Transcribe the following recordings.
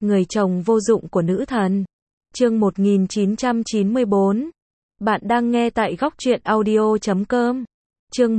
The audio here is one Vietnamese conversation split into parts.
Người chồng vô dụng của nữ thần. Chương 1994. Bạn đang nghe tại Góc Truyện Audio.com. Chương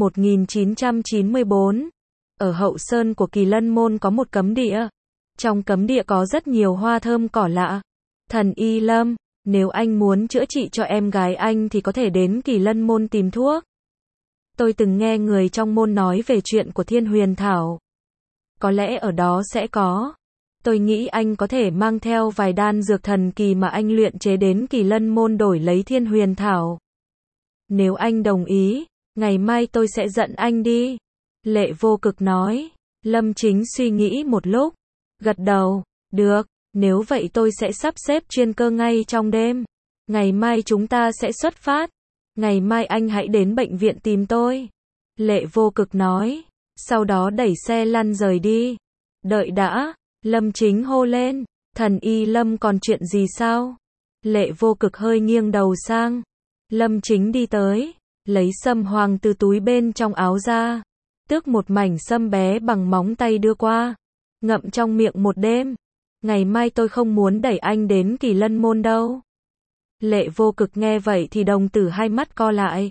1994. Ở hậu sơn của Kỳ Lân Môn có một cấm địa. Trong cấm địa có rất nhiều hoa thơm cỏ lạ. Thần Y Lâm, nếu anh muốn chữa trị cho em gái anh thì có thể đến Kỳ Lân Môn tìm thuốc. Tôi từng nghe người trong môn nói về chuyện của Thiên Huyền Thảo. Có lẽ ở đó sẽ có. Tôi nghĩ anh có thể mang theo vài đan dược thần kỳ mà anh luyện chế đến Kỳ Lân Môn đổi lấy Thiên Huyền Thảo. Nếu anh đồng ý, ngày mai tôi sẽ dẫn anh đi. Lệ Vô Cực nói. Lâm Chính suy nghĩ một lúc. Gật đầu. Được, nếu vậy tôi sẽ sắp xếp chuyên cơ ngay trong đêm. Ngày mai chúng ta sẽ xuất phát. Ngày mai anh hãy đến bệnh viện tìm tôi. Lệ Vô Cực nói. Sau đó đẩy xe lăn rời đi. Đợi đã. Lâm Chính hô lên. Thần Y Lâm còn chuyện gì sao? Lệ Vô Cực hơi nghiêng đầu sang. Lâm Chính đi tới. Lấy sâm hoàng từ túi bên trong áo ra. Tước một mảnh sâm bé bằng móng tay đưa qua. Ngậm trong miệng một đêm. Ngày mai tôi không muốn đẩy anh đến Kỳ Lân Môn đâu. Lệ Vô Cực nghe vậy thì đồng tử hai mắt co lại.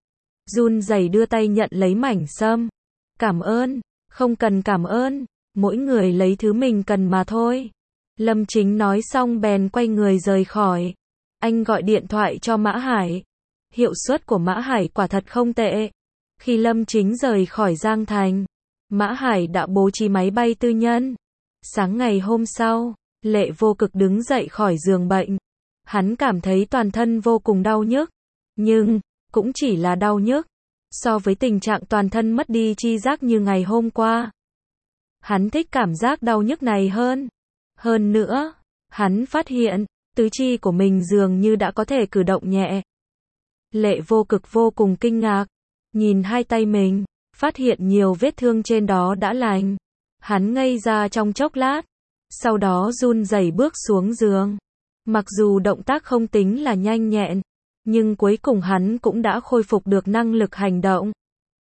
Run rẩy đưa tay nhận lấy mảnh sâm. Cảm ơn. Không cần cảm ơn. Mỗi người lấy thứ mình cần mà thôi. Lâm Chính nói xong bèn quay người rời khỏi. Anh gọi điện thoại cho Mã Hải. Hiệu suất của Mã Hải quả thật không tệ. Khi Lâm Chính rời khỏi Giang Thành, Mã Hải đã bố trí máy bay tư nhân. Sáng ngày hôm sau, Lệ Vô Cực đứng dậy khỏi giường bệnh. Hắn cảm thấy toàn thân vô cùng đau nhức. Nhưng, cũng chỉ là đau nhức. So với tình trạng toàn thân mất đi chi giác như ngày hôm qua. Hắn thích cảm giác đau nhức này hơn. Hơn nữa, hắn phát hiện, tứ chi của mình dường như đã có thể cử động nhẹ. Lệ Vô Cực vô cùng kinh ngạc. Nhìn hai tay mình, phát hiện nhiều vết thương trên đó đã lành. Hắn ngây ra trong chốc lát. Sau đó run rẩy bước xuống giường. Mặc dù động tác không tính là nhanh nhẹn, nhưng cuối cùng hắn cũng đã khôi phục được năng lực hành động.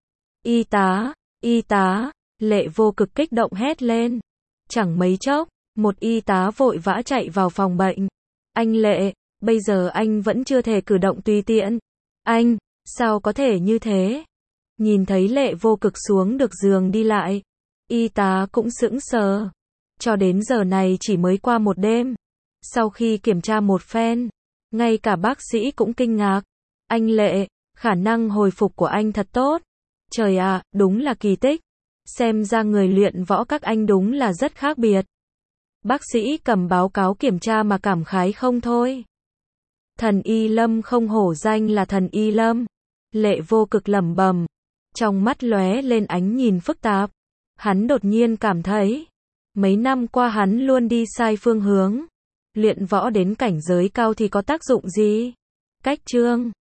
Y tá, y tá, Lệ Vô Cực kích động hét lên. Chẳng mấy chốc, một y tá vội vã chạy vào phòng bệnh. Anh Lệ, bây giờ anh vẫn chưa thể cử động tùy tiện. Anh, sao có thể như thế? Nhìn thấy Lệ Vô Cực xuống được giường đi lại, y tá cũng sững sờ. Cho đến giờ này chỉ mới qua một đêm. Sau khi kiểm tra một phen, ngay cả bác sĩ cũng kinh ngạc. Anh Lệ, khả năng hồi phục của anh thật tốt. Trời ạ, đúng là kỳ tích. Xem ra người luyện võ các anh đúng là rất khác biệt. Bác sĩ cầm báo cáo kiểm tra mà cảm khái không thôi. Thần Y Lâm không hổ danh là Thần Y Lâm. Lệ Vô Cực lẩm bẩm. Trong mắt lóe lên ánh nhìn phức tạp. Hắn đột nhiên cảm thấy, mấy năm qua hắn luôn đi sai phương hướng. Luyện võ đến cảnh giới cao thì có tác dụng gì? Cách chương